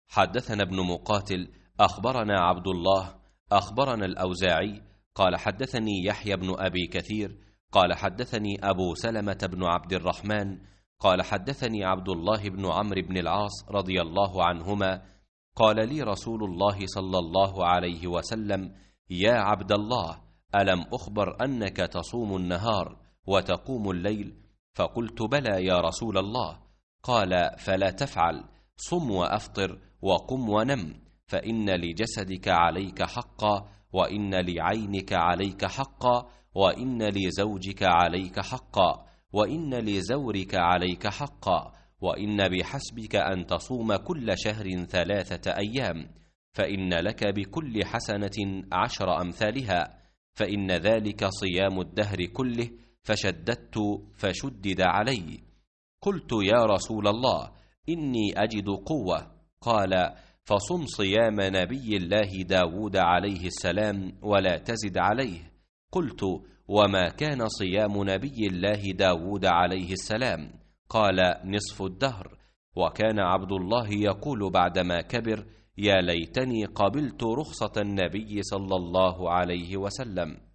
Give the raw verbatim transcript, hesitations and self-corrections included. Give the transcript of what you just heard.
حدثنا ابن مقاتل أخبرنا عبد الله أخبرنا الأوزاعي قال حدثني يحيى بن أبي كثير قال حدثني أبو سلمة بن عبد الرحمن قال حدثني عبد الله بن عمرو بن العاص رضي الله عنهما قال لي رسول الله صلى الله عليه وسلم: يا عبد الله، ألم أخبر أنك تصوم النهار وتقوم الليل؟ فقلت: بلى يا رسول الله. قال: فلا تفعل، صم وأفطر وقم ونم، فإن لجسدك عليك حقا، وإن لعينك عليك حقا، وإن لزوجك عليك حقا، وإن لزورك عليك حقا، وإن بحسبك أن تصوم كل شهر ثلاثة أيام، فإن لك بكل حسنة عشر أمثالها، فإن ذلك صيام الدهر كله، فشددت فشدد علي. قلت: يا رسول الله، إني أجد قوة. قال: فصم صيام نبي الله داود عليه السلام ولا تزد عليه. قلت: وما كان صيام نبي الله داود عليه السلام؟ قال: نصف الدهر. وكان عبد الله يقول بعدما كبر: يا ليتني قبلت رخصة النبي صلى الله عليه وسلم.